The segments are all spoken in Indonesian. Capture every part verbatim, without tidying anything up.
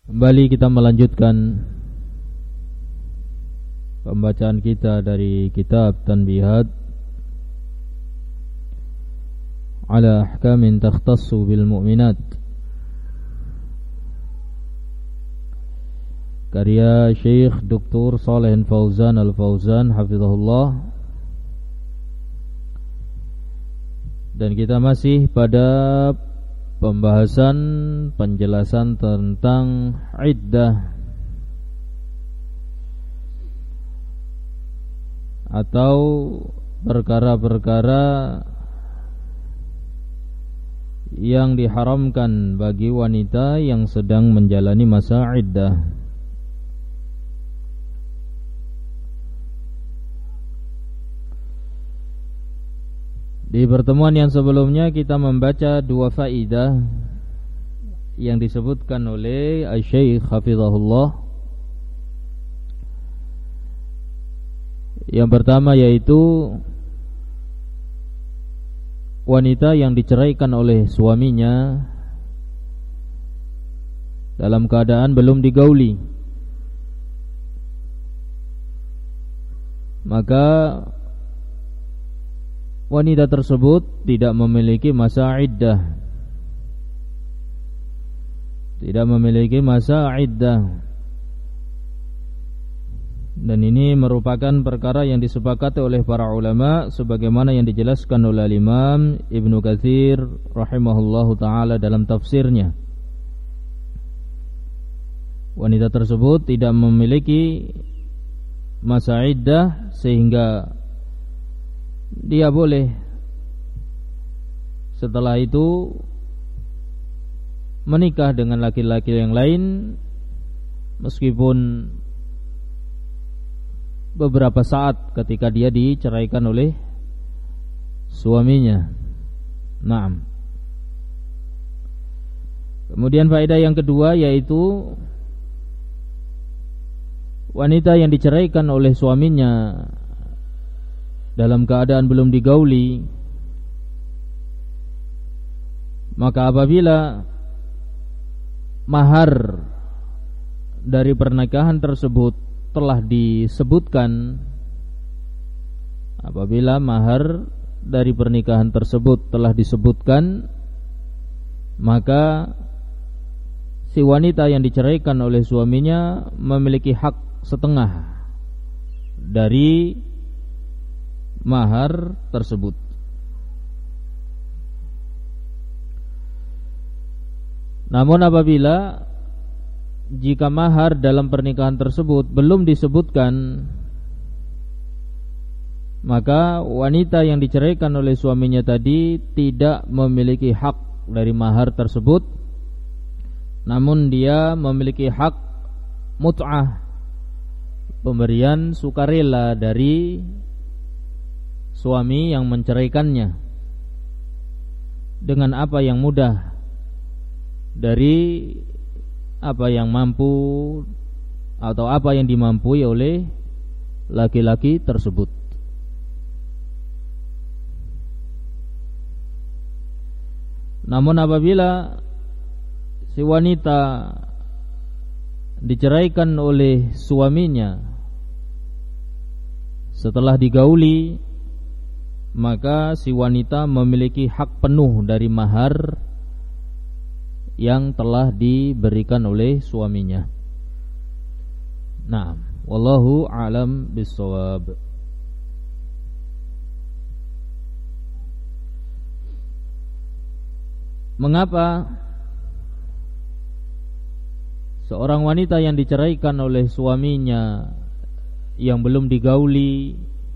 Kembali kita melanjutkan pembacaan kita dari kitab Tanbihat ala ahkamin takhtassu bil mu'minat, karya Syekh Doktor Shalih Fauzan Al-Fauzan hafizahullah. Dan kita masih pada pembahasan penjelasan tentang iddah atau perkara-perkara yang diharamkan bagi wanita yang sedang menjalani masa iddah. Di pertemuan yang sebelumnya kita membaca dua faidah yang disebutkan oleh Syekh hafizahullah. Yang pertama yaitu wanita yang diceraikan oleh suaminya dalam keadaan belum digauli, maka wanita tersebut tidak memiliki masa iddah, tidak memiliki masa iddah. Dan ini merupakan perkara yang disepakati oleh para ulama sebagaimana yang dijelaskan oleh Imam Ibnu Katsir rahimahullahu taala dalam tafsirnya. Wanita tersebut tidak memiliki masa iddah sehingga dia boleh setelah itu menikah dengan laki-laki yang lain meskipun beberapa saat ketika dia diceraikan oleh suaminya. Naam. Kemudian faedah yang kedua yaitu wanita yang diceraikan oleh suaminya dalam keadaan belum digauli, maka apabila mahar dari pernikahan tersebut telah disebutkan, apabila mahar dari pernikahan tersebut telah disebutkan, maka si wanita yang diceraikan oleh suaminya memiliki hak setengah dari mahar tersebut. Namun apabila jika mahar dalam pernikahan tersebut belum disebutkan, maka wanita yang diceraikan oleh suaminya tadi tidak memiliki hak dari mahar tersebut, namun dia memiliki hak mut'ah, pemberian sukarela dari suami yang menceraikannya dengan apa yang mudah dari apa yang mampu atau apa yang dimampui oleh laki-laki tersebut. Namun apabila si wanita diceraikan oleh suaminya setelah digauli, maka si wanita memiliki hak penuh dari mahar yang telah diberikan oleh suaminya. Nah, wallahu a'lam bissawab. Mengapa seorang wanita yang diceraikan oleh suaminya yang belum digauli,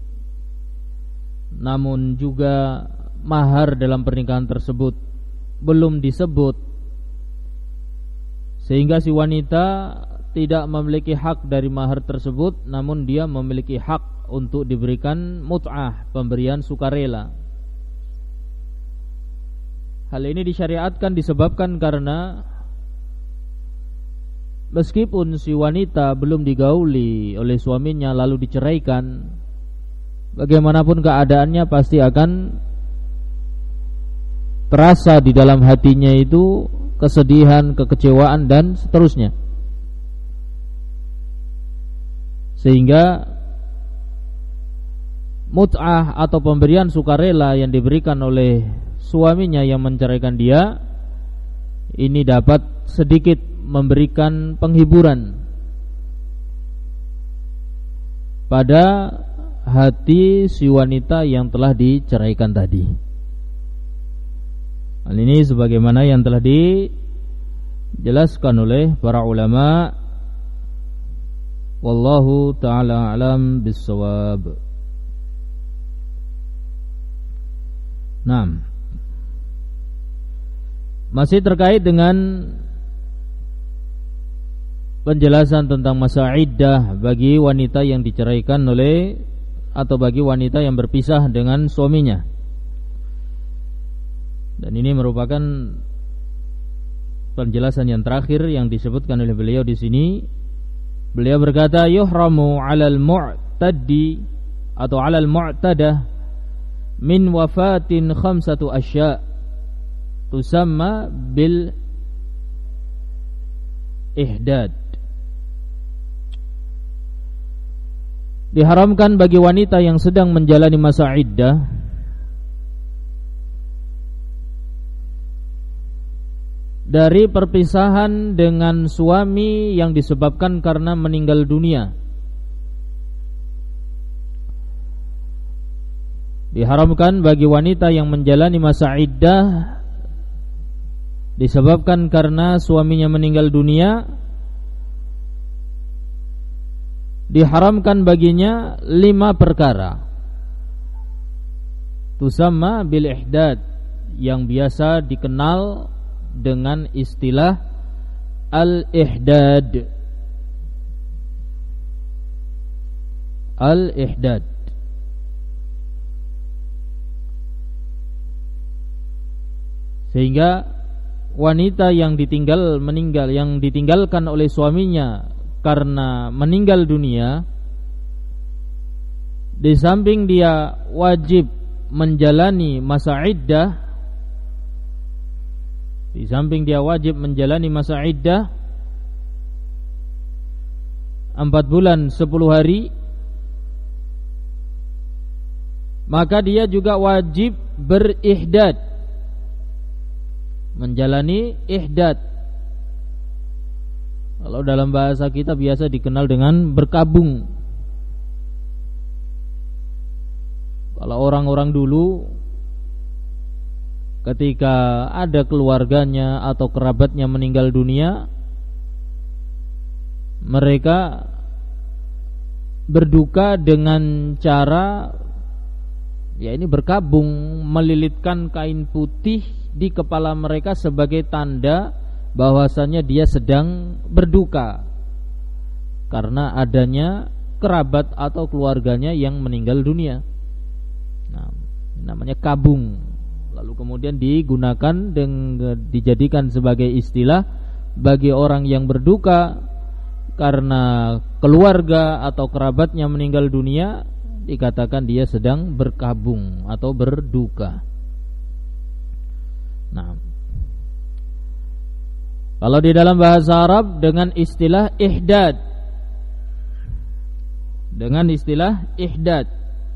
namun juga mahar dalam pernikahan tersebut belum disebut, sehingga si wanita tidak memiliki hak dari mahar tersebut, namun dia memiliki hak untuk diberikan mut'ah, pemberian sukarela. Hal ini disyariatkan disebabkan karena meskipun si wanita belum digauli oleh suaminya lalu diceraikan, bagaimanapun keadaannya pasti akan terasa di dalam hatinya itu kesedihan, kekecewaan dan seterusnya. Sehingga mut'ah atau pemberian sukarela yang diberikan oleh suaminya yang menceraikan dia ini dapat sedikit memberikan penghiburan pada hati si wanita yang telah diceraikan tadi. Hal ini sebagaimana yang telah dijelaskan oleh para ulama. Wallahu ta'ala alam bis-shawab. Nah, masih terkait dengan penjelasan tentang masa iddah bagi wanita yang diceraikan oleh atau bagi wanita yang berpisah dengan suaminya. Dan ini merupakan penjelasan yang terakhir yang disebutkan oleh beliau di sini. Beliau berkata, yuhramu 'alal mu'taddi atau 'alal mu'tadah min wafatin khamsatu asya' tusamma bil ihdad. Diharamkan bagi wanita yang sedang menjalani masa iddah dari perpisahan dengan suami yang disebabkan karena meninggal dunia. Diharamkan bagi wanita yang menjalani masa iddah disebabkan karena suaminya meninggal dunia, diharamkan baginya lima perkara. Tusamma bil ihdad, yang biasa dikenal dengan istilah al-ihdad. Al-ihdad. Sehingga wanita yang ditinggal meninggal yang ditinggalkan oleh suaminya karena meninggal dunia, di samping dia wajib menjalani masa iddah, di samping dia wajib menjalani masa iddah empat bulan sepuluh hari, maka dia juga wajib berihdad, menjalani ihdad. Kalau dalam bahasa kita biasa dikenal dengan berkabung. Kalau orang-orang dulu ketika ada keluarganya atau kerabatnya meninggal dunia, mereka berduka dengan cara ya ini berkabung, melilitkan kain putih di kepala mereka sebagai tanda bahwasannya dia sedang berduka karena adanya kerabat atau keluarganya yang meninggal dunia. Nah, namanya kabung. Lalu kemudian digunakan dan dijadikan sebagai istilah bagi orang yang berduka karena keluarga atau kerabatnya meninggal dunia, dikatakan dia sedang berkabung atau berduka. Nah, kalau di dalam bahasa Arab dengan istilah ihdad, dengan istilah ihdad.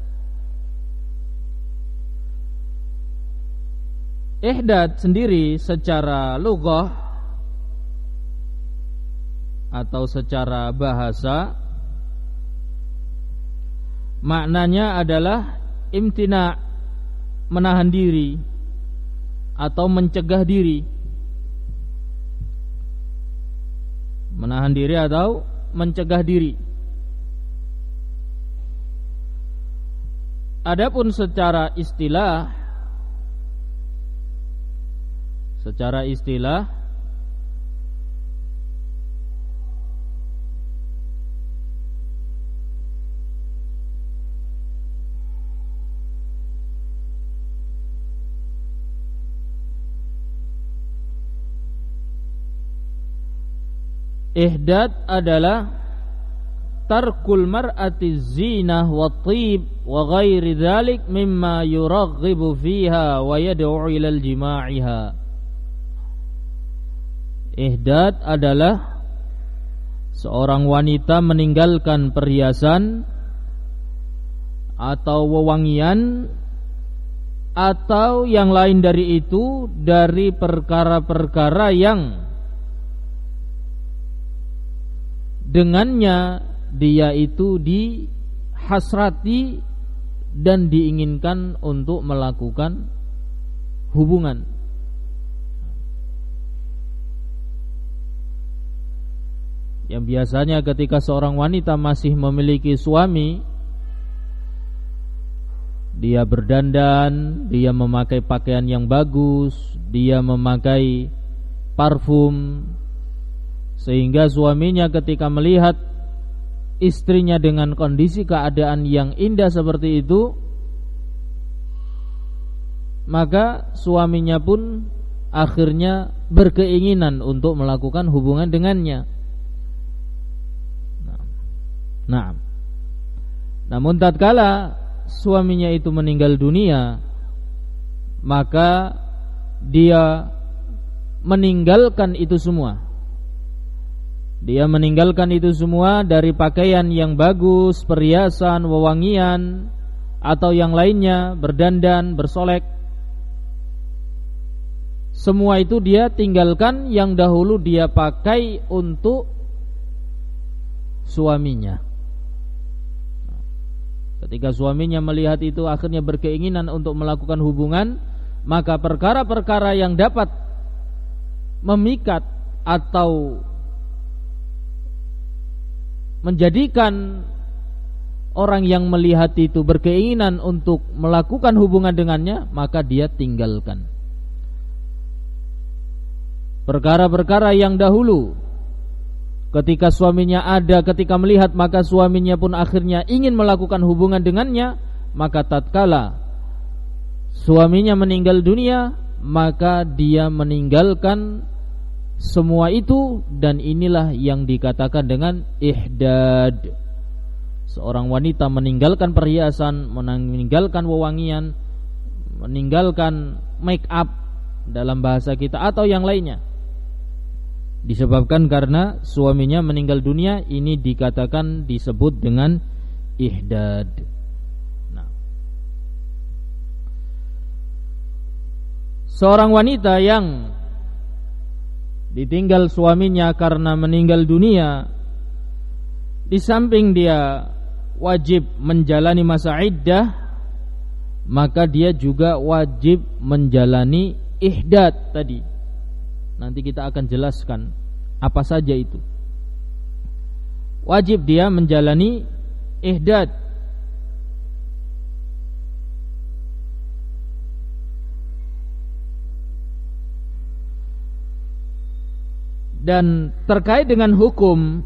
Ihdad sendiri secara lughah atau secara bahasa maknanya adalah imtina, menahan diri atau mencegah diri. Menahan diri atau mencegah diri. Adapun secara istilah Secara istilah ihdad adalah tarkul mar'ati zinah wa tib wa ghairi dzalik mimma yuraghibu fiha wa yad'u ila al-jima'iha. Ihdad adalah seorang wanita meninggalkan perhiasan atau wewangian atau yang lain dari itu, dari perkara-perkara yang dengannya dia itu dihasrati dan diinginkan untuk melakukan hubungan. Yang biasanya ketika seorang wanita masih memiliki suami, dia berdandan, dia memakai pakaian yang bagus, dia memakai parfum, sehingga suaminya ketika melihat istrinya dengan kondisi keadaan yang indah seperti itu, maka suaminya pun akhirnya berkeinginan untuk melakukan hubungan dengannya. Nah, namun tatkala suaminya itu meninggal dunia, maka dia meninggalkan itu semua. Dia meninggalkan itu semua dari pakaian yang bagus, perhiasan, wewangian, atau yang lainnya, berdandan, bersolek. Semua itu dia tinggalkan yang dahulu dia pakai untuk suaminya. Ketika suaminya melihat itu akhirnya berkeinginan untuk melakukan hubungan, maka perkara-perkara yang dapat memikat atau menjadikan orang yang melihat itu berkeinginan untuk melakukan hubungan dengannya, maka dia tinggalkan. Perkara-perkara yang dahulu ketika suaminya ada, ketika melihat, maka suaminya pun akhirnya ingin melakukan hubungan dengannya, maka tatkala suaminya meninggal dunia, maka dia meninggalkan semua itu. Dan inilah yang dikatakan dengan ihdad. Seorang wanita meninggalkan perhiasan, meninggalkan wewangian, meninggalkan make up dalam bahasa kita, atau yang lainnya, disebabkan karena suaminya meninggal dunia. Ini dikatakan, disebut dengan ihdad. Nah, seorang wanita yang ditinggal suaminya karena meninggal dunia, di samping dia wajib menjalani masa iddah, maka dia juga wajib menjalani ihdad tadi. Nanti kita akan jelaskan apa saja itu. Wajib dia menjalani ihdad. Dan terkait dengan hukum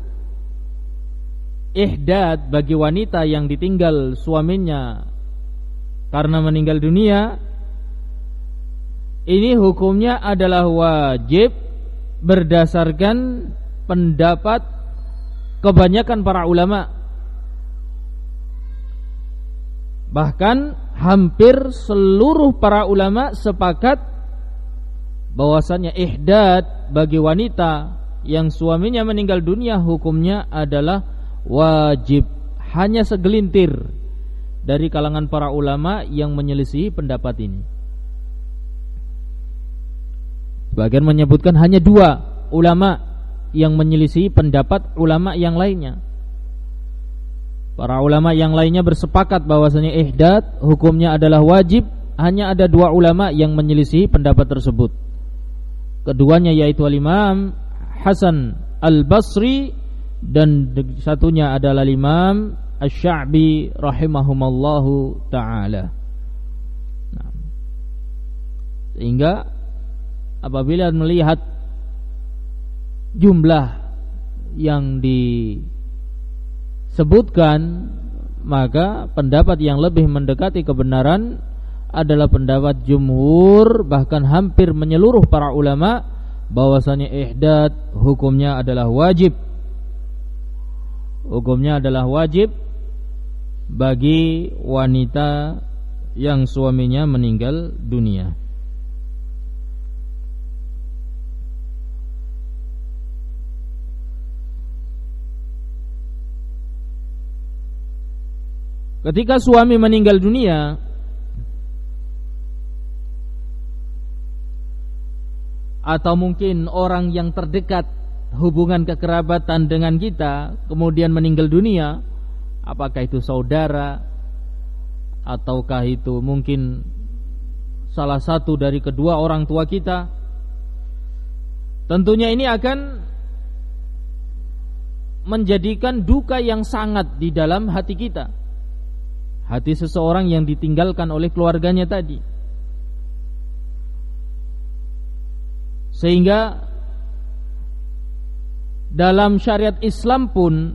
ihdad bagi wanita yang ditinggal suaminya karena meninggal dunia, ini hukumnya adalah wajib berdasarkan pendapat kebanyakan para ulama. Bahkan hampir seluruh para ulama sepakat bahwasanya ihdad bagi wanita yang suaminya meninggal dunia hukumnya adalah wajib. Hanya segelintir dari kalangan para ulama yang menyelisihi pendapat ini. Sebagian menyebutkan hanya dua ulama yang menyelisih pendapat ulama yang lainnya. Para ulama yang lainnya bersepakat bahwasanya ihdad hukumnya adalah wajib. Hanya ada dua ulama yang menyelisih pendapat tersebut. Keduanya yaitu Imam Hasan Al-Basri dan satunya adalah Imam Asy-Sya'bi rahimahumallahu ta'ala. Nah, sehingga apabila melihat jumlah yang disebutkan, maka pendapat yang lebih mendekati kebenaran adalah pendapat jumhur, bahkan hampir menyeluruh para ulama, bahwasanya ihdad hukumnya adalah wajib. Hukumnya adalah wajib bagi wanita yang suaminya meninggal dunia. ketika suami meninggal dunia, atau mungkin orang yang terdekat hubungan kekerabatan dengan kita kemudian meninggal dunia, apakah itu saudara ataukah itu mungkin salah satu dari kedua orang tua kita, tentunya ini akan menjadikan duka yang sangat di dalam hati kita, hati seseorang yang ditinggalkan oleh keluarganya tadi. Sehingga dalam syariat Islam pun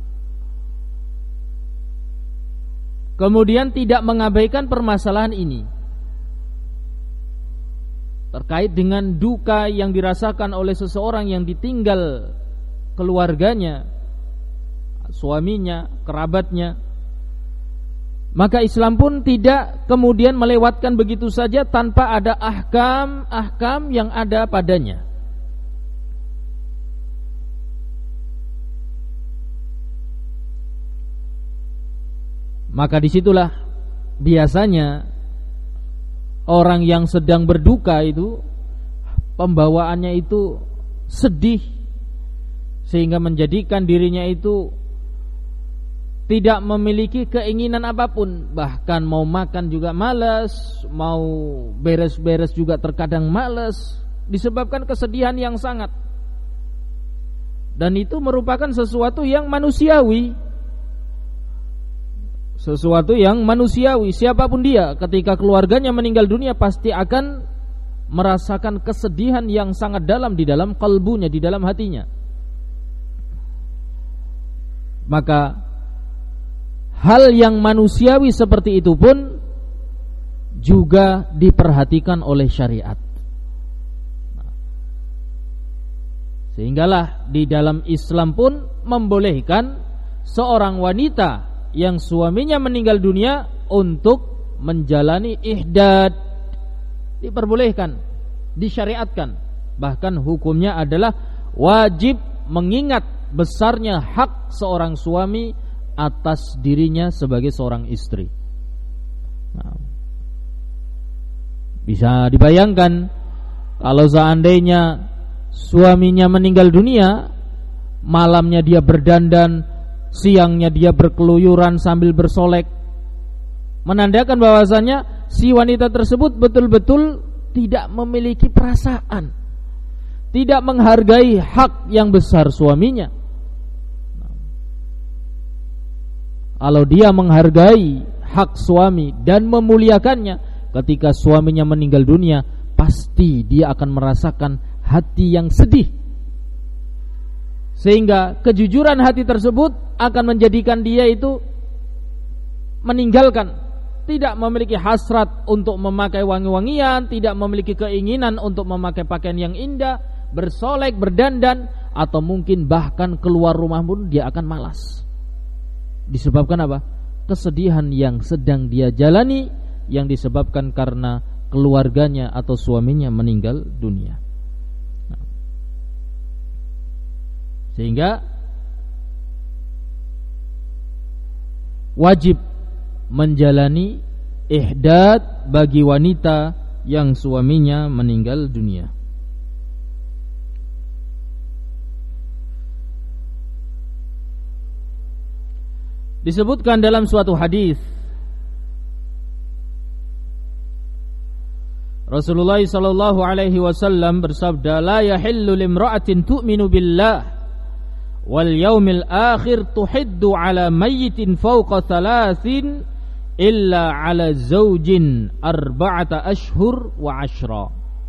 kemudian tidak mengabaikan permasalahan ini terkait dengan duka yang dirasakan oleh seseorang yang ditinggal keluarganya, suaminya, kerabatnya. Maka Islam pun tidak kemudian melewatkan begitu saja tanpa ada ahkam-ahkam yang ada padanya. Maka disitulah biasanya orang yang sedang berduka itu pembawaannya itu sedih, sehingga menjadikan dirinya itu tidak memiliki keinginan apapun, bahkan mau makan juga malas, mau beres-beres juga terkadang malas, disebabkan kesedihan yang sangat. Dan itu merupakan sesuatu yang manusiawi, sesuatu yang manusiawi. Siapapun dia, ketika keluarganya meninggal dunia pasti akan merasakan kesedihan yang sangat dalam di dalam kalbunya, di dalam hatinya. Maka hal yang manusiawi seperti itu pun juga diperhatikan oleh syariat. Sehinggalah di dalam Islam pun membolehkan seorang wanita yang suaminya meninggal dunia untuk menjalani ihdad. Diperbolehkan, disyariatkan. Bahkan hukumnya adalah wajib, mengingat besarnya hak seorang suami atas dirinya sebagai seorang istri. Nah, bisa dibayangkan kalau seandainya suaminya meninggal dunia, malamnya dia berdandan, siangnya dia berkeluyuran sambil bersolek, menandakan bahwasanya si wanita tersebut betul-betul tidak memiliki perasaan, tidak menghargai hak yang besar suaminya. Kalau dia menghargai hak suami dan memuliakannya, ketika suaminya meninggal dunia, pasti dia akan merasakan hati yang sedih. Sehingga kejujuran hati tersebut akan menjadikan dia itu meninggalkan, tidak memiliki hasrat untuk memakai wangi-wangian, tidak memiliki keinginan untuk memakai pakaian yang indah, bersolek, berdandan, atau mungkin bahkan keluar rumah pun dia akan malas. Disebabkan apa? Kesedihan yang sedang dia jalani, yang disebabkan karena keluarganya atau suaminya meninggal dunia. Nah, sehingga wajib menjalani ihdad bagi wanita yang suaminya meninggal dunia. Disebutkan dalam suatu hadis, Rasulullah sallallahu alaihi wasallam bersabda, "La yahillu limra'atin tu'minu billah wal yaumil akhir tuhiddu ala mayyitin fawqa thalathin illa ala zawjin arba'ata ashhur wa ashra."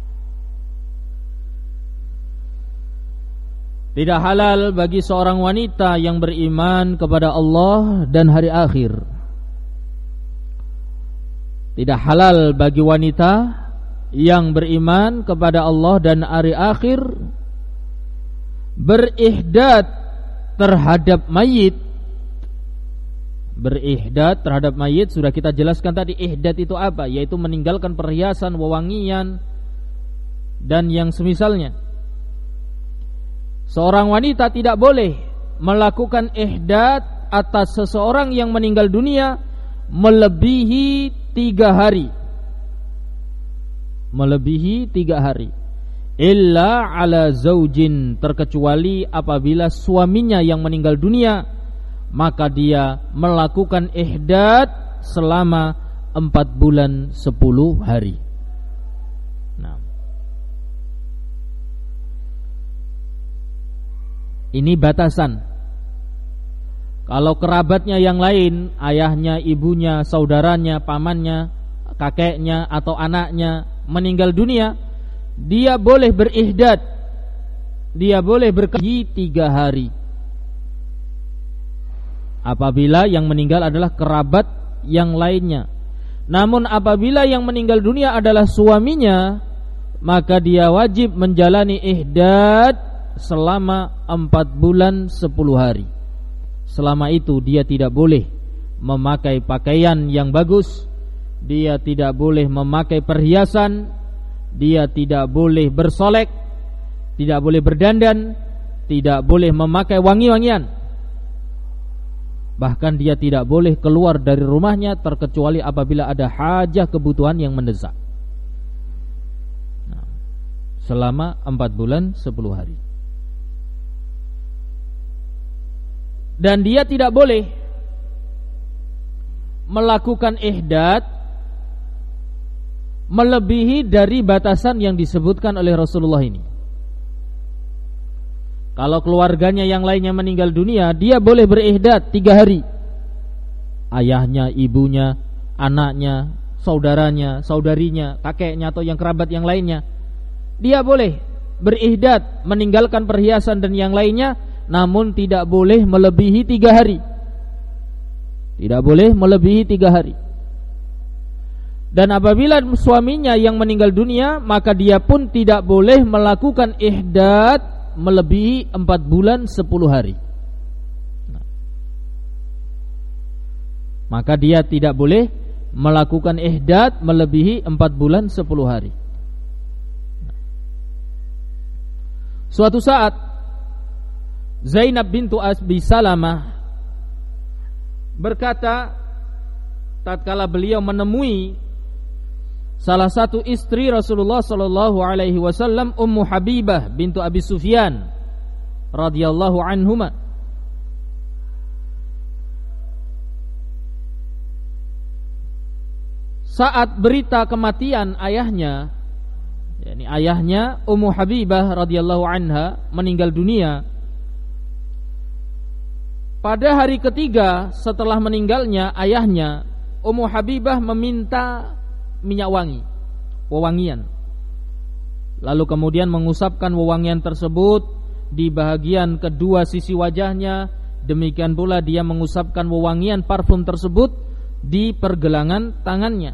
Tidak halal bagi seorang wanita yang beriman kepada Allah dan hari akhir. Tidak halal bagi wanita yang beriman kepada Allah dan hari akhir berihdad terhadap mayit. Berihdad terhadap mayit sudah kita jelaskan tadi. Ihdad itu apa? Yaitu meninggalkan perhiasan, wewangian dan yang semisalnya. Seorang wanita tidak boleh melakukan ihdad atas seseorang yang meninggal dunia melebihi tiga hari. Melebihi tiga hari. Illa ala zaujin, terkecuali apabila suaminya yang meninggal dunia, maka dia melakukan ihdad selama empat bulan sepuluh hari. Nah, ini batasan. Kalau kerabatnya yang lain, ayahnya, ibunya, saudaranya, pamannya, kakeknya atau anaknya meninggal dunia, dia boleh berihdad, dia boleh berkaji tiga hari. Apabila yang meninggal adalah kerabat yang lainnya. Namun apabila yang meninggal dunia adalah suaminya, maka dia wajib menjalani ihdad selama empat bulan sepuluh hari. Selama itu dia tidak boleh memakai pakaian yang bagus, dia tidak boleh memakai perhiasan, dia tidak boleh bersolek, tidak boleh berdandan, tidak boleh memakai wangi-wangian. Bahkan dia tidak boleh keluar dari rumahnya terkecuali apabila ada hajah kebutuhan yang mendesak. Nah, selama empat bulan sepuluh hari. Dan dia tidak boleh melakukan ihdad melebihi dari batasan yang disebutkan oleh Rasulullah ini. Kalau keluarganya yang lainnya meninggal dunia, dia boleh berihdad tiga hari. Ayahnya, ibunya, anaknya, saudaranya, saudarinya, kakeknya atau yang kerabat yang lainnya, dia boleh berihdad, meninggalkan perhiasan dan yang lainnya, namun tidak boleh melebihi tiga hari. Tidak boleh melebihi tiga hari. Dan apabila suaminya yang meninggal dunia, maka dia pun tidak boleh melakukan ihdad melebihi empat bulan sepuluh hari. Nah, maka dia tidak boleh melakukan ihdad melebihi empat bulan sepuluh hari. Nah, suatu saat Zainab bintu Abi Salamah berkata, tatkala beliau menemui salah satu istri Rasulullah sallallahu alaihi wasallam, Ummu Habibah bintu Abi Sufyan radhiyallahu anhuma. Saat berita kematian ayahnya, yakni ayahnya Ummu Habibah radhiyallahu anha meninggal dunia, pada hari ketiga setelah meninggalnya ayahnya, Ummu Habibah meminta minyak wangi, wewangian. Lalu kemudian mengusapkan wewangian tersebut di bahagian kedua sisi wajahnya. Demikian pula dia mengusapkan wewangian parfum tersebut di pergelangan tangannya.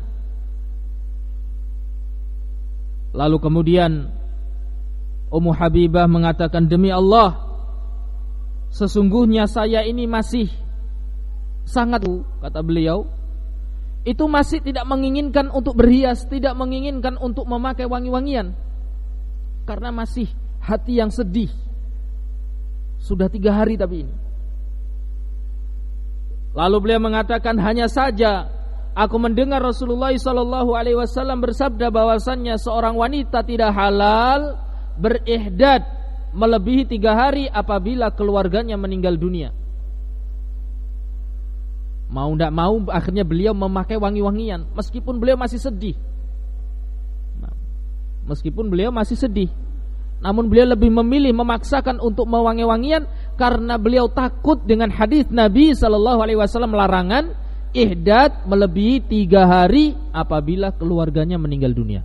Lalu kemudian Ummu Habibah mengatakan, demi Allah, sesungguhnya saya ini masih sangat, kata beliau, itu masih tidak menginginkan untuk berhias, tidak menginginkan untuk memakai wangi-wangian, karena masih hati yang sedih. Sudah tiga hari tapi ini. Lalu beliau mengatakan, hanya saja aku mendengar Rasulullah sallallahu alaihi wasallam bersabda bahwasannya seorang wanita tidak halal berihdad melebihi tiga hari apabila keluarganya meninggal dunia. Mau tidak mau akhirnya beliau memakai wangi-wangian meskipun beliau masih sedih. Nah, meskipun beliau masih sedih, namun beliau lebih memilih memaksakan untuk mewangi-wangian karena beliau takut dengan hadis Nabi sallallahu alaihi wasallam larangan ihdad melebihi tiga hari apabila keluarganya meninggal dunia.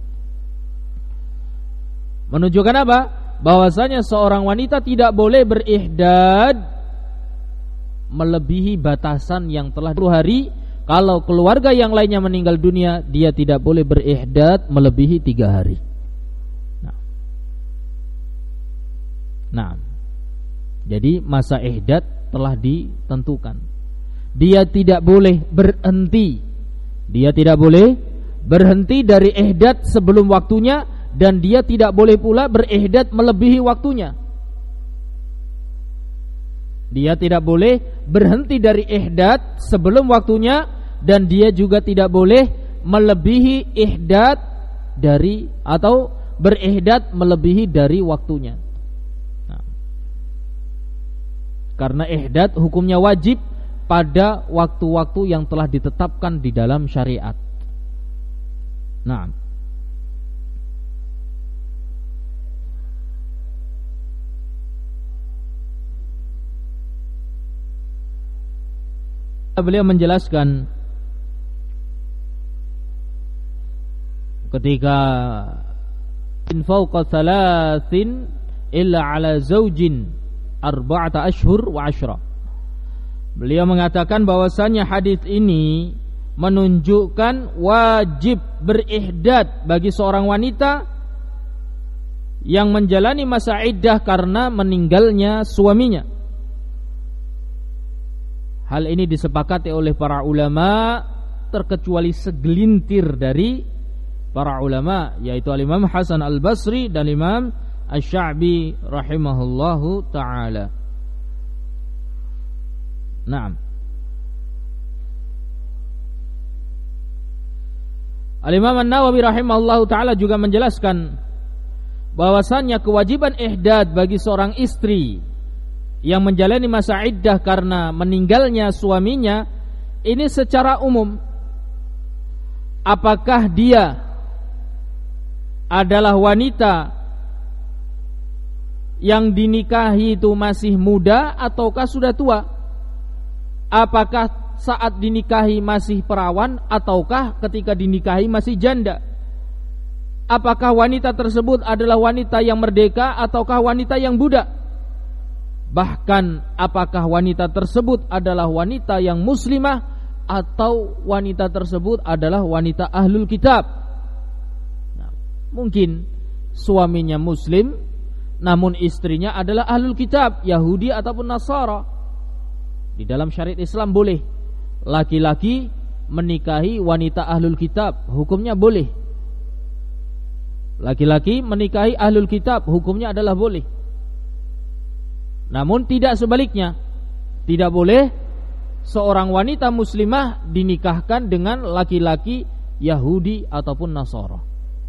Menunjukkan apa? Bahwasanya seorang wanita tidak boleh berihdad melebihi batasan yang telah sepuluh hari. Kalau keluarga yang lainnya meninggal dunia, dia tidak boleh berihdad melebihi tiga hari. Nah, nah, jadi masa ihdad telah ditentukan. Dia tidak boleh berhenti. Dia tidak boleh berhenti dari ihdad sebelum waktunya, dan dia tidak boleh pula berihdad melebihi waktunya. Dia tidak boleh berhenti dari ihdad sebelum waktunya, dan dia juga tidak boleh melebihi ihdad dari atau berihdad melebihi dari waktunya. Nah, karena ihdad hukumnya wajib pada waktu-waktu yang telah ditetapkan di dalam syariat. Nah, beliau menjelaskan ketika in fawqa thalathin illa ala zawjin arba'ata ashhur wa ashra. Beliau mengatakan bahwasanya hadis ini menunjukkan wajib berihdad bagi seorang wanita yang menjalani masa iddah karena meninggalnya suaminya. Hal ini disepakati oleh para ulama terkecuali segelintir dari para ulama, yaitu Imam Hasan Al-Basri dan Imam Asy-Sya'bi rahimahullahu taala. Naam. Al-Imam An-Nawawi rahimahullahu taala juga menjelaskan bahwasannya kewajiban ihdad bagi seorang istri yang menjalani masa iddah karena meninggalnya suaminya ini secara umum. Apakah dia adalah wanita yang dinikahi itu masih muda ataukah sudah tua? Apakah saat dinikahi masih perawan ataukah ketika dinikahi masih janda? Apakah wanita tersebut adalah wanita yang merdeka ataukah wanita yang budak? Bahkan apakah wanita tersebut adalah wanita yang muslimah atau wanita tersebut adalah wanita ahlul kitab? Nah, mungkin suaminya muslim namun istrinya adalah ahlul kitab, Yahudi ataupun Nasara. Di dalam syariat Islam boleh laki-laki menikahi wanita ahlul kitab, hukumnya boleh. Laki-laki menikahi ahlul kitab, hukumnya adalah boleh. Namun tidak sebaliknya. Tidak boleh seorang wanita muslimah dinikahkan dengan laki-laki Yahudi ataupun Nasara.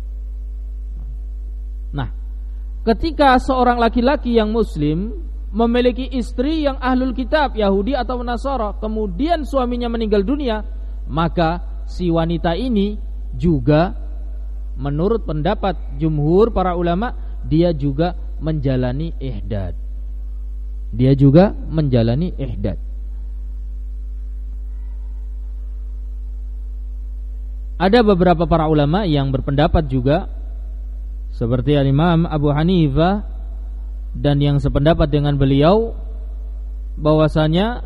Nah, ketika seorang laki-laki yang muslim memiliki istri yang ahlul kitab Yahudi atau Nasara, kemudian suaminya meninggal dunia, maka si wanita ini juga menurut pendapat jumhur para ulama dia juga menjalani ihdad. Dia juga menjalani ihdad. Ada beberapa para ulama yang berpendapat juga seperti Imam Abu Hanifah dan yang sependapat dengan beliau bahwasanya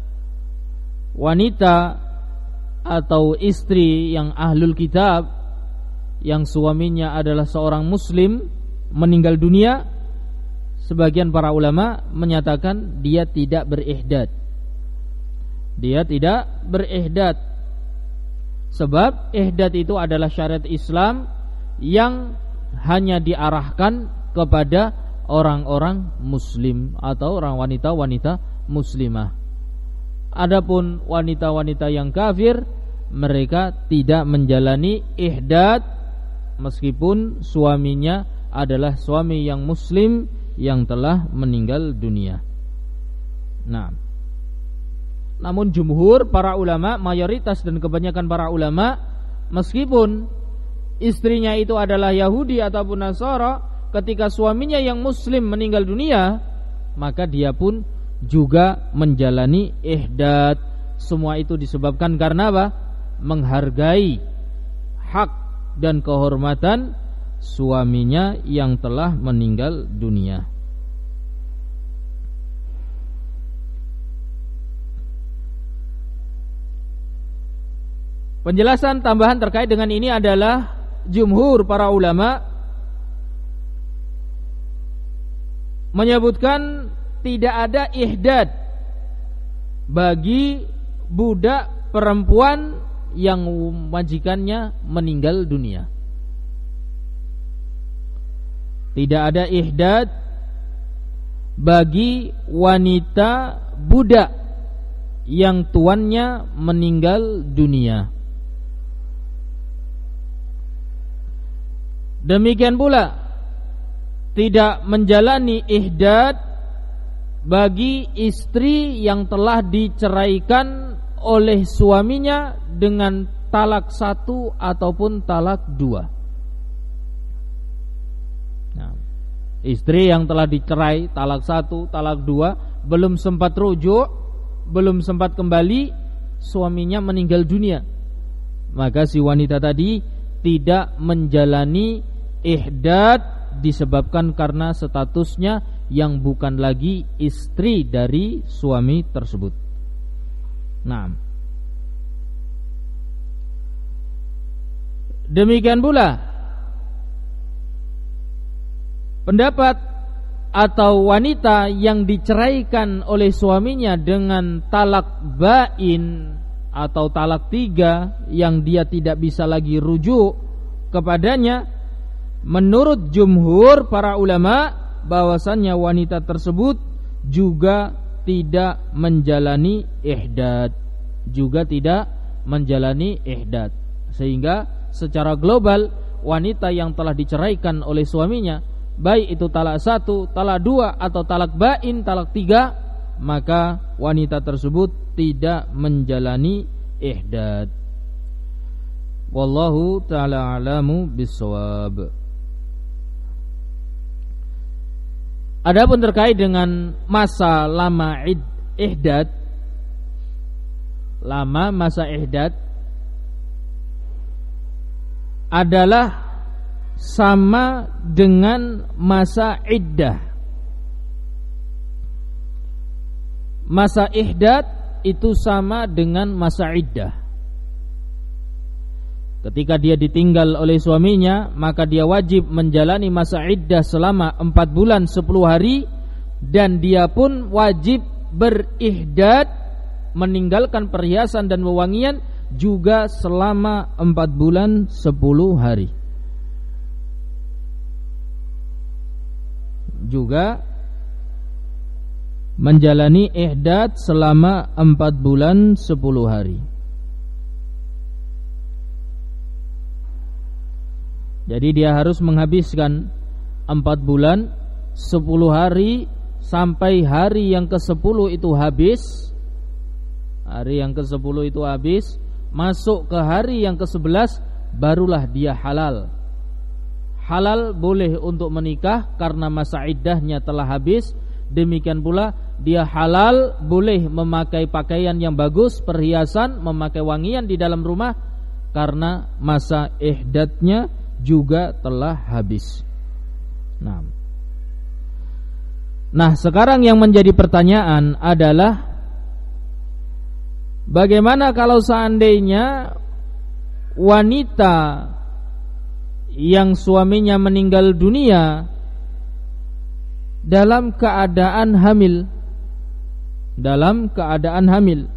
wanita atau istri yang ahlul kitab yang suaminya adalah seorang muslim meninggal dunia, sebagian para ulama menyatakan dia tidak berihdad. Dia tidak berihdad. Sebab ihdad itu adalah syariat Islam yang hanya diarahkan kepada orang-orang muslim atau orang wanita-wanita muslimah. Adapun wanita-wanita yang kafir, mereka tidak menjalani ihdad meskipun suaminya adalah suami yang muslim yang telah meninggal dunia. Nah, namun jumhur para ulama, mayoritas dan kebanyakan para ulama, meskipun istrinya itu adalah Yahudi ataupun Nasara, ketika suaminya yang muslim meninggal dunia, maka dia pun juga menjalani ihdad. Semua itu disebabkan karena apa? Menghargai hak dan kehormatan suaminya yang telah meninggal dunia. Penjelasan tambahan terkait dengan ini adalah jumhur para ulama menyebutkan tidak ada ihdad bagi budak perempuan yang majikannya meninggal dunia. Tidak ada ihdad bagi wanita budak yang tuannya meninggal dunia. Demikian pula tidak menjalani ihdad bagi istri yang telah diceraikan oleh suaminya dengan talak satu ataupun talak dua. Nah, istri yang telah dicerai talak satu, talak dua, belum sempat rujuk, belum sempat kembali, suaminya meninggal dunia, maka si wanita tadi tidak menjalani ihdad disebabkan karena statusnya yang bukan lagi istri dari suami tersebut. Nah, demikian pula pendapat atau wanita yang diceraikan oleh suaminya dengan talak bain atau talak tiga yang dia tidak bisa lagi rujuk kepadanya, menurut jumhur para ulama bahwasannya wanita tersebut juga tidak menjalani ihdad, juga tidak menjalani ihdad. Sehingga secara global wanita yang telah diceraikan oleh suaminya, baik itu talak satu, talak dua atau talak bain, talak tiga, maka wanita tersebut tidak menjalani ihdad. Wallahu ta'ala alamu bissawab. Adapun terkait dengan masa lama id, ihdad, lama masa ihdad adalah sama dengan masa iddah. Masa ihdad itu sama dengan masa iddah. Ketika dia ditinggal oleh suaminya, maka dia wajib menjalani masa iddah selama empat bulan sepuluh hari, dan dia pun wajib berihdad, meninggalkan perhiasan dan wewangian juga selama empat bulan sepuluh hari. Juga menjalani ihdad selama empat bulan sepuluh hari. Jadi dia harus menghabiskan empat bulan sepuluh hari sampai hari yang kesepuluh itu habis. Hari yang kesepuluh itu habis, masuk ke hari yang kesebelas, barulah dia halal. Halal boleh untuk menikah karena masa iddahnya telah habis. Demikian pula dia halal boleh memakai pakaian yang bagus, perhiasan, memakai wangian di dalam rumah karena masa ihdadnya juga telah habis. Nah, nah sekarang yang menjadi pertanyaan adalah bagaimana kalau seandainya wanita yang suaminya meninggal dunia dalam keadaan hamil, dalam keadaan hamil.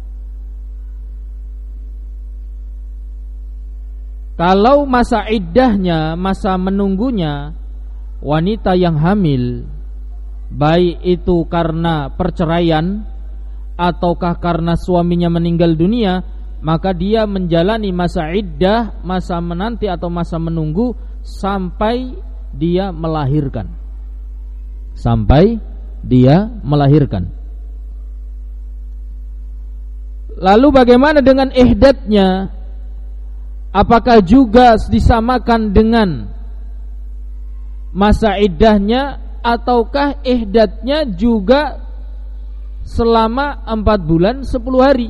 Kalau masa iddahnya, masa menunggunya wanita yang hamil, baik itu karena perceraian ataukah karena suaminya meninggal dunia, maka dia menjalani masa iddah, masa menanti atau masa menunggu sampai dia melahirkan. Sampai dia melahirkan. Lalu bagaimana dengan ihdadnya? Apakah juga disamakan dengan masa iddahnya, ataukah ihdadnya juga selama empat bulan sepuluh hari?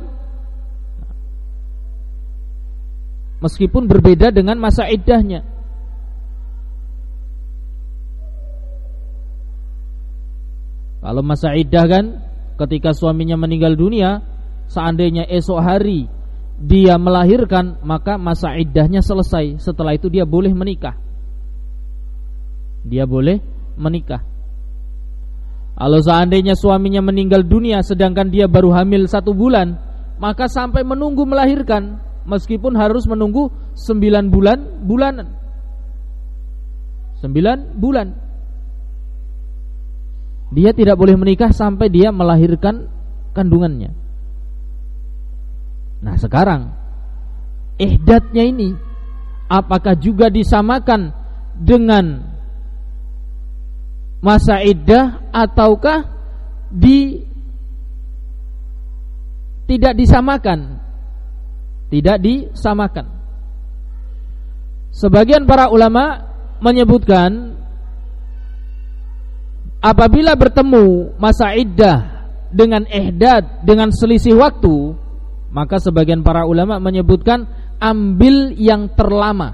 Meskipun berbeda dengan masa iddahnya. Kalau masa iddah kan ketika suaminya meninggal dunia, seandainya esok hari dia melahirkan, maka masa iddahnya selesai. Setelah itu dia boleh menikah. Dia boleh menikah. Kalau seandainya suaminya meninggal dunia sedangkan dia baru hamil satu bulan, maka sampai menunggu melahirkan, meskipun harus menunggu sembilan bulan bulanan. Sembilan bulan. Dia tidak boleh menikah sampai dia melahirkan kandungannya. Nah sekarang ihdatnya ini apakah juga disamakan dengan masa iddah ataukah di tidak disamakan? Tidak disamakan. Sebagian para ulama menyebutkan apabila bertemu masa iddah dengan ihdad dengan selisih waktu, maka sebagian para ulama menyebutkan ambil yang terlama.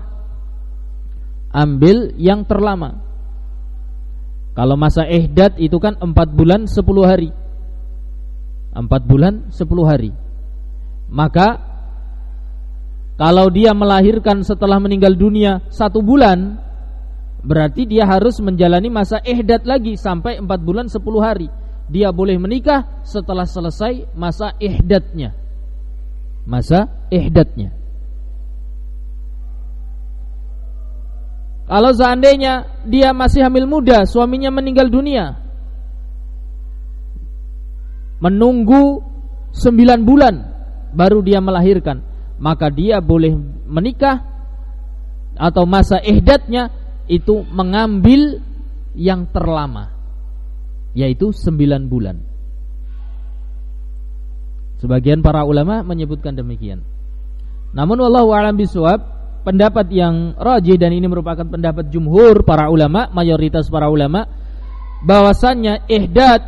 Ambil yang terlama. Kalau masa ihdad itu kan empat bulan sepuluh hari. Empat bulan sepuluh hari. Maka kalau dia melahirkan setelah meninggal dunia satu bulan, berarti dia harus menjalani masa ihdad lagi sampai empat bulan sepuluh hari. Dia boleh menikah setelah selesai masa ihdadnya. Masa ihdadnya. Kalau seandainya dia masih hamil muda, suaminya meninggal dunia, menunggu sembilan bulan baru dia melahirkan, maka dia boleh menikah atau masa ihdadnya itu mengambil yang terlama, yaitu sembilan bulan. Sebagian para ulama menyebutkan demikian. Namun wallahu a'lam bishawab, pendapat yang rajih dan ini merupakan pendapat jumhur para ulama, mayoritas para ulama, bahwasannya ihdad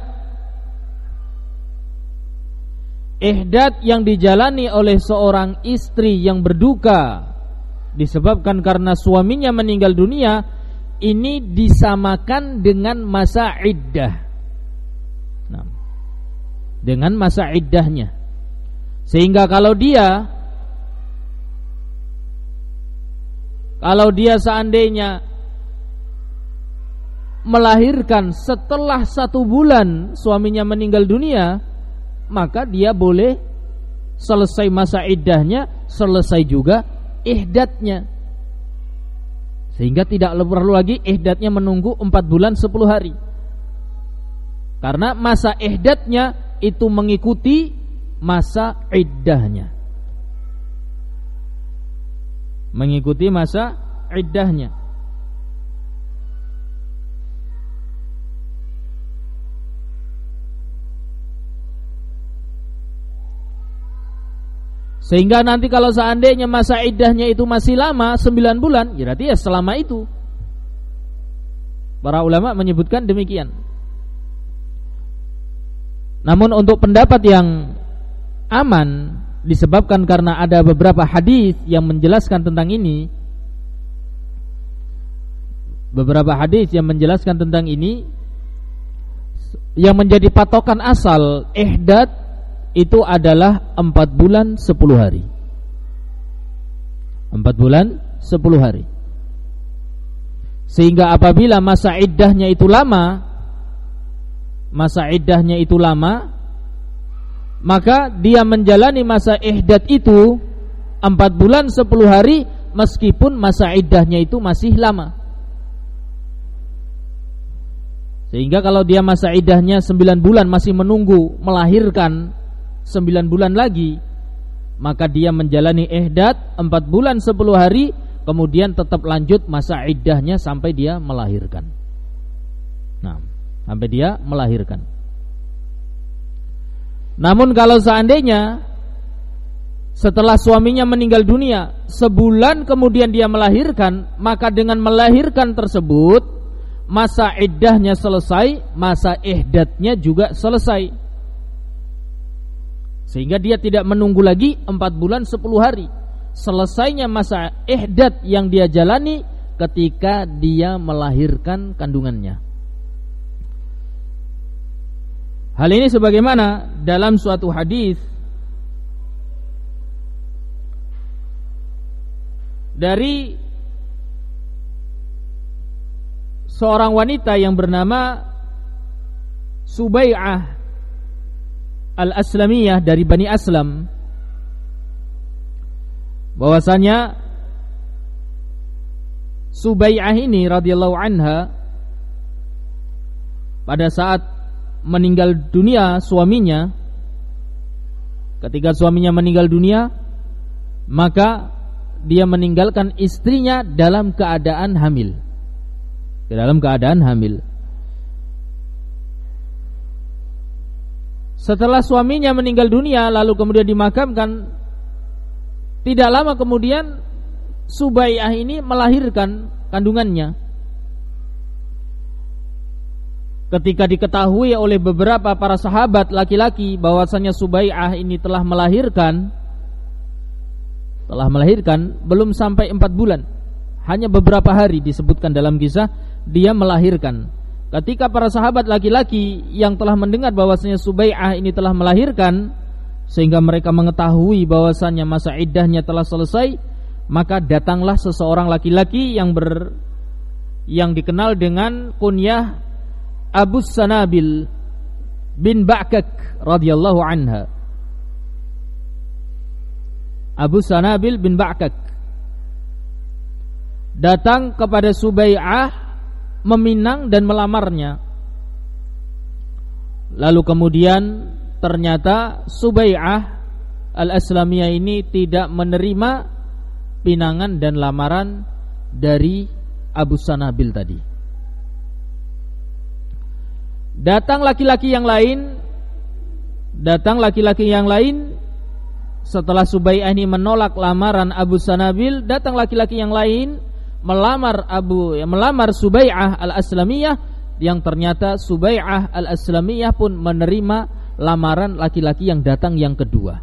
ihdad yang dijalani oleh seorang istri yang berduka disebabkan karena suaminya meninggal dunia, ini disamakan dengan masa iddah. Nah, dengan masa iddahnya. Sehingga kalau dia Kalau dia seandainya melahirkan setelah satu bulan suaminya meninggal dunia, maka dia boleh selesai masa iddahnya, selesai juga ihdadnya. Sehingga tidak perlu lagi ihdadnya menunggu empat bulan sepuluh hari. Karena masa ihdadnya itu mengikuti masa iddahnya. Mengikuti masa iddahnya. Sehingga nanti kalau seandainya masa iddahnya itu masih lama sembilan bulan, ya berarti ya selama itu. Para ulama menyebutkan demikian. Namun untuk pendapat yang aman, disebabkan karena ada beberapa hadis yang menjelaskan tentang ini. Beberapa hadis yang menjelaskan tentang ini, yang menjadi patokan asal ihdad itu adalah empat bulan sepuluh hari. Empat bulan sepuluh hari. Sehingga apabila masa iddahnya itu lama, masa iddahnya itu lama, maka dia menjalani masa ihdad itu empat bulan sepuluh hari meskipun masa iddahnya itu masih lama. Sehingga kalau dia masa iddahnya sembilan bulan masih menunggu melahirkan sembilan bulan lagi, maka dia menjalani ihdad empat bulan sepuluh hari, kemudian tetap lanjut masa iddahnya sampai dia melahirkan. Nah, sampai dia melahirkan. Namun kalau seandainya setelah suaminya meninggal dunia sebulan kemudian dia melahirkan, maka dengan melahirkan tersebut masa iddahnya selesai, masa ihdadnya juga selesai. Sehingga dia tidak menunggu lagi empat bulan sepuluh hari. Selesainya masa ihdad yang dia jalani ketika dia melahirkan kandungannya. Hal ini sebagaimana dalam suatu hadis dari seorang wanita yang bernama Subai'ah Al-Aslamiyah dari Bani Aslam, bahwasanya Subai'ah ini radhiyallahu anha pada saat meninggal dunia suaminya, ketika suaminya meninggal dunia, maka dia meninggalkan istrinya dalam keadaan hamil. Dalam keadaan hamil. Setelah suaminya meninggal dunia lalu kemudian dimakamkan, tidak lama kemudian Subai'ah ini melahirkan kandungannya. Ketika diketahui oleh beberapa para sahabat laki-laki bahwasanya Subai'ah ini telah melahirkan, telah melahirkan belum sampai empat bulan, hanya beberapa hari disebutkan dalam kisah dia melahirkan. Ketika para sahabat laki-laki yang telah mendengar bahwasanya Subai'ah ini telah melahirkan, sehingga mereka mengetahui bahwasanya masa iddahnya telah selesai, maka datanglah seseorang laki-laki yang ber yang dikenal dengan kunyah Abu Sanabil bin Ba'kak radhiyallahu anha. Abu Sanabil bin Ba'kak datang kepada Subai'ah meminang dan melamarnya. Lalu kemudian ternyata Subai'ah al-Aslamiyah ini tidak menerima pinangan dan lamaran dari Abu Sanabil tadi. Datang laki-laki yang lain, datang laki-laki yang lain setelah Subai'ah ini menolak lamaran Abu Sanabil, datang laki-laki yang lain melamar Abu ya, melamar Subai'ah al-Aslamiyah, yang ternyata Subai'ah al-Aslamiyah pun menerima lamaran laki-laki yang datang yang kedua.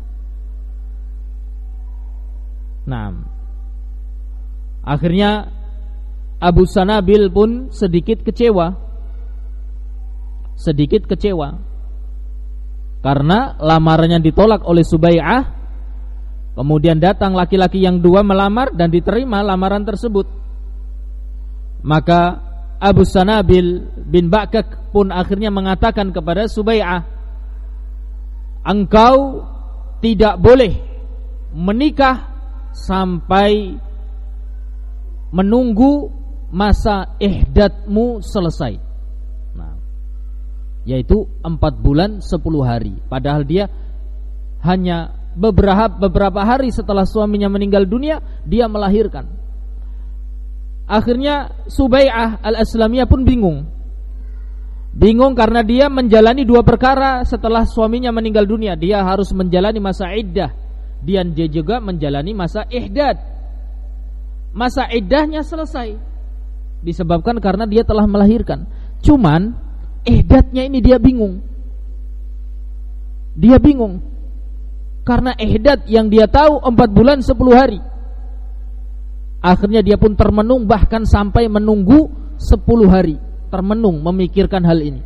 Nah, akhirnya Abu Sanabil pun sedikit kecewa. Sedikit kecewa karena lamarannya ditolak oleh Subai'ah. Kemudian datang laki-laki yang dua melamar dan diterima lamaran tersebut. Maka Abu Sanabil bin Ba'kak pun akhirnya mengatakan kepada Subai'ah, engkau tidak boleh menikah sampai menunggu masa ihdatmu selesai, yaitu empat bulan sepuluh hari. Padahal dia hanya beberapa beberapa hari setelah suaminya meninggal dunia dia melahirkan. Akhirnya Subai'ah al-Aslamiyah pun bingung. Bingung karena dia menjalani dua perkara setelah suaminya meninggal dunia. Dia harus menjalani masa iddah, dan dia juga menjalani masa ihdad. Masa iddahnya selesai disebabkan karena dia telah melahirkan. Cuman ihdatnya ini dia bingung. Dia bingung karena ihdat yang dia tahu empat bulan sepuluh hari. Akhirnya dia pun termenung, bahkan sampai menunggu sepuluh hari, termenung memikirkan hal ini.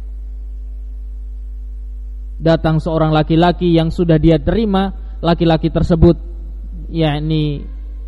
Datang seorang laki-laki yang sudah dia terima. Laki-laki tersebut yakni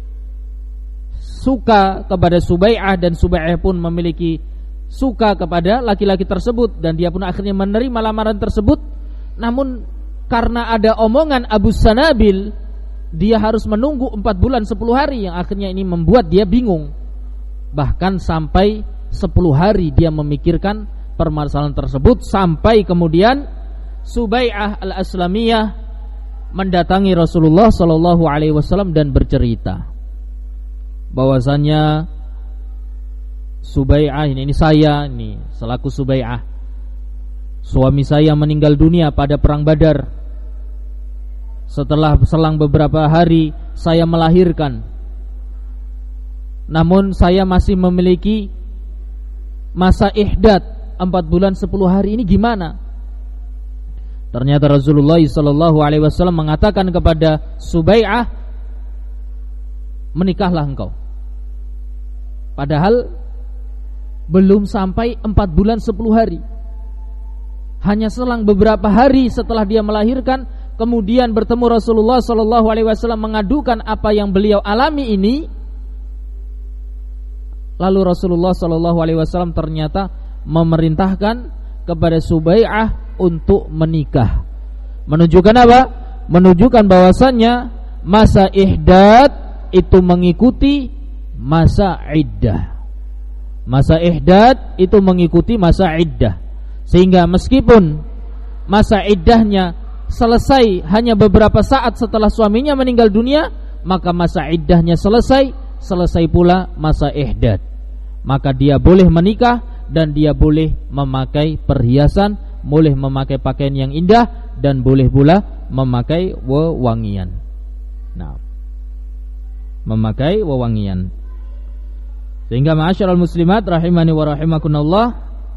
suka kepada Subai'ah, dan Subai'ah pun memiliki suka kepada laki-laki tersebut, dan dia pun akhirnya menerima lamaran tersebut. Namun karena ada omongan Abu Sanabil, dia harus menunggu empat bulan sepuluh hari, yang akhirnya ini membuat dia bingung. Bahkan sampai sepuluh hari dia memikirkan permasalahan tersebut, sampai kemudian Subai'ah al-Aslamiyah mendatangi Rasulullah sallallahu alaihi wasallam dan bercerita bahwasanya Subai'ah ini, ini saya ini selaku Subai'ah, suami saya meninggal dunia pada perang Badar. Setelah selang beberapa hari saya melahirkan, namun saya masih memiliki masa ihdad empat bulan sepuluh hari. Ini gimana? Ternyata Rasulullah sallallahu alaihi wasallam mengatakan kepada Subai'ah, menikahlah engkau. Padahal belum sampai empat bulan sepuluh hari. Hanya selang beberapa hari setelah dia melahirkan, kemudian bertemu Rasulullah sallallahu alaihi wasallam mengadukan apa yang beliau alami ini. Lalu Rasulullah sallallahu alaihi wasallam ternyata memerintahkan kepada Subai'ah untuk menikah. Menunjukkan apa? Menunjukkan bahwasannya masa ihdad itu mengikuti masa iddah. Masa ihdad itu mengikuti masa iddah, sehingga meskipun masa iddahnya selesai hanya beberapa saat setelah suaminya meninggal dunia, maka masa iddahnya selesai, selesai pula masa ihdad. Maka dia boleh menikah dan dia boleh memakai perhiasan, boleh memakai pakaian yang indah, dan boleh pula memakai wewangian. Nah, memakai wewangian. Sehingga ma'asyiral muslimat rahimani wa rahimakumullah,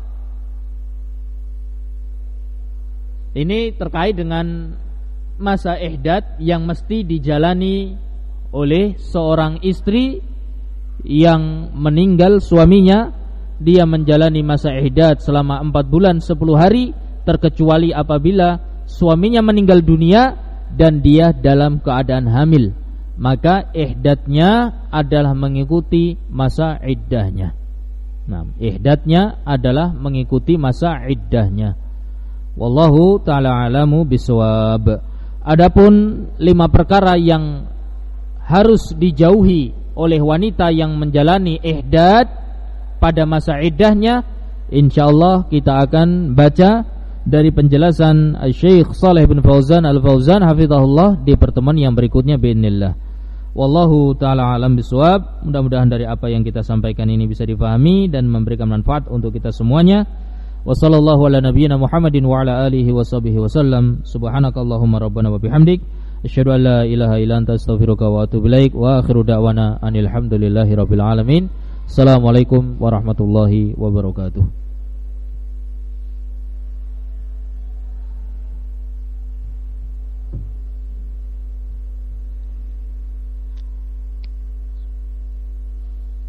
ini terkait dengan masa ihdad yang mesti dijalani oleh seorang istri yang meninggal suaminya. Dia menjalani masa ihdad selama empat bulan sepuluh hari, terkecuali apabila suaminya meninggal dunia dan dia dalam keadaan hamil, maka ihdadnya adalah mengikuti masa iddahnya. Nah, ihdadnya adalah mengikuti masa iddahnya. Wallahu ta'ala alamu bisawab. Adapun lima perkara yang harus dijauhi oleh wanita yang menjalani ihdad pada masa iddahnya, insyaallah kita akan baca dari penjelasan Syekh Shalih bin Fauzan Al-Fauzan hafizahullah di pertemuan yang berikutnya biidznillah. Wallahu ta'ala alam bisawab. Mudah-mudahan dari apa yang kita sampaikan ini bisa difahami dan memberikan manfaat untuk kita semuanya. Wa sallallahu ala nabiyyina Muhammadin wa ala alihi wa sahbihi wasallam. Subhanakallahumma rabbana wa bihamdik, asyhadu an la ilaha illa anta astaghfiruka wa atubu ilaik. Wa akhiru da'wana anil hamdulillahi rabbil alamin. Assalamualaikum warahmatullahi wabarakatuh.